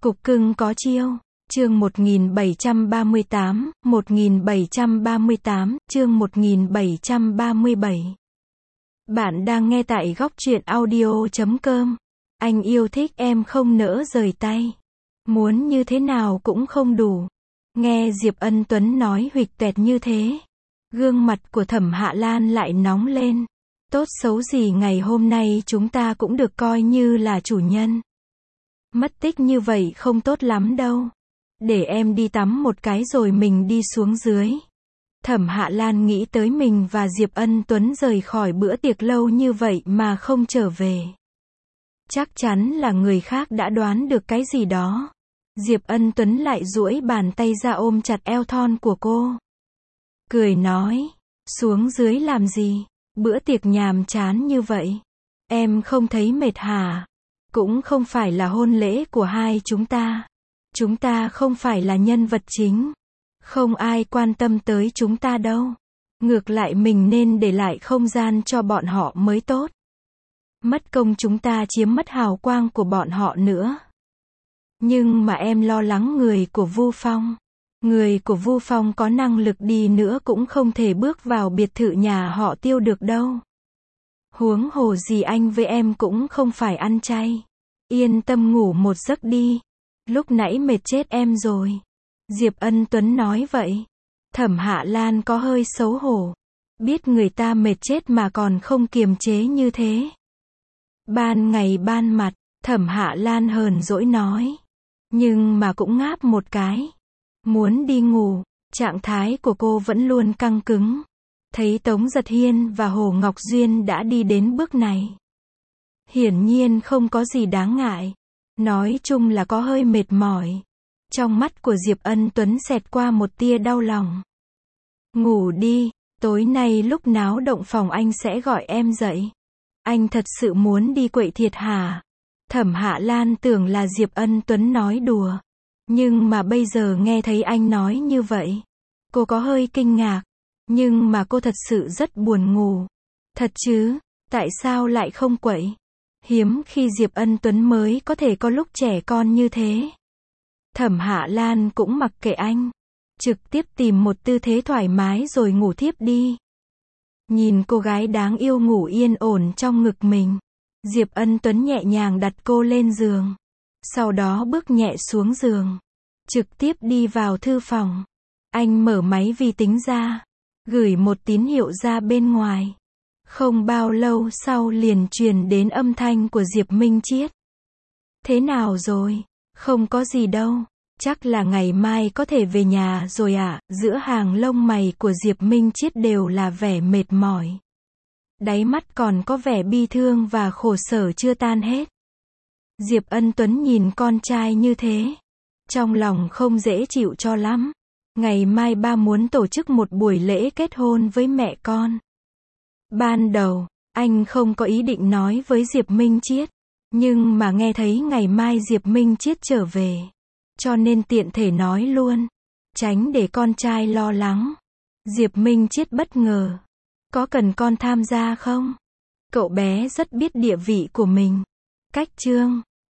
Cục cưng có chiêu. Chương 1738, chương 1737. Bạn đang nghe tại góc truyện audio.com. Anh yêu thích em không nỡ rời tay. Muốn như thế nào cũng không đủ. Nghe Diệp Ân Tuấn nói huỵch toẹt như thế. Gương mặt của Thẩm Hạ Lan lại nóng lên. Tốt xấu gì ngày hôm nay chúng ta cũng được coi như là chủ nhân. Mất tích như vậy không tốt lắm đâu. Để em đi tắm một cái rồi mình đi xuống dưới. Thẩm Hạ Lan nghĩ tới mình và Diệp Ân Tuấn rời khỏi bữa tiệc lâu như vậy mà không trở về. Chắc chắn là người khác đã đoán được cái gì đó. Diệp Ân Tuấn lại duỗi bàn tay ra ôm chặt eo thon của cô. Cười nói, xuống dưới làm gì? Bữa tiệc nhàm chán như vậy. Em không thấy mệt hả? Cũng không phải là hôn lễ của hai chúng ta. Chúng ta không phải là nhân vật chính. Không ai quan tâm tới chúng ta đâu. Ngược lại mình nên để lại không gian cho bọn họ mới tốt. Mất công chúng ta chiếm mất hào quang của bọn họ nữa. Nhưng mà em lo lắng người của Vu Phong. Người của Vu Phong có năng lực đi nữa cũng không thể bước vào biệt thự nhà họ Tiêu được đâu. Huống hồ gì anh với em cũng không phải ăn chay. Yên tâm ngủ một giấc đi. Lúc nãy mệt chết em rồi. Diệp Ân Tuấn nói vậy. Thẩm Hạ Lan có hơi xấu hổ. Biết người ta mệt chết mà còn không kiềm chế như thế. Ban ngày ban mặt, Thẩm Hạ Lan hờn dỗi nói. Nhưng mà cũng ngáp một cái. Muốn đi ngủ, trạng thái của cô vẫn luôn căng cứng. Thấy Tống Giật Hiên và Hồ Ngọc Duyên đã đi đến bước này. Hiển nhiên không có gì đáng ngại. Nói chung là có hơi mệt mỏi. Trong mắt của Diệp Ân Tuấn xẹt qua một tia đau lòng. Ngủ đi, tối nay lúc náo động phòng anh sẽ gọi em dậy. Anh thật sự muốn đi quậy thiệt hả? Thẩm Hạ Lan tưởng là Diệp Ân Tuấn nói đùa. Nhưng mà bây giờ nghe thấy anh nói như vậy. Cô có hơi kinh ngạc. Nhưng mà cô thật sự rất buồn ngủ. Thật chứ, tại sao lại không quậy? Hiếm khi Diệp Ân Tuấn mới có thể có lúc trẻ con như thế. Thẩm Hạ Lan cũng mặc kệ anh. Trực tiếp tìm một tư thế thoải mái rồi ngủ thiếp đi. Nhìn cô gái đáng yêu ngủ yên ổn trong ngực mình. Diệp Ân Tuấn nhẹ nhàng đặt cô lên giường. Sau đó bước nhẹ xuống giường. Trực tiếp đi vào thư phòng. Anh mở máy vi tính ra. Gửi một tín hiệu ra bên ngoài. Không bao lâu sau liền truyền đến âm thanh của Diệp Minh Chiết. Thế nào rồi? Không có gì đâu. Chắc là ngày mai có thể về nhà rồi ạ. Giữa hàng lông mày của Diệp Minh Chiết đều là vẻ mệt mỏi. Đáy mắt còn có vẻ bi thương và khổ sở chưa tan hết. Diệp Ân Tuấn nhìn con trai như thế. Trong lòng không dễ chịu cho lắm. Ngày mai ba muốn tổ chức một buổi lễ kết hôn với mẹ con. Ban đầu, anh không có ý định nói với Diệp Minh Chiết. Nhưng mà nghe thấy ngày mai Diệp Minh Chiết trở về. Cho nên tiện thể nói luôn. Tránh để con trai lo lắng. Diệp Minh Chiết bất ngờ. Có cần con tham gia không? Cậu bé rất biết địa vị của mình. Cách chương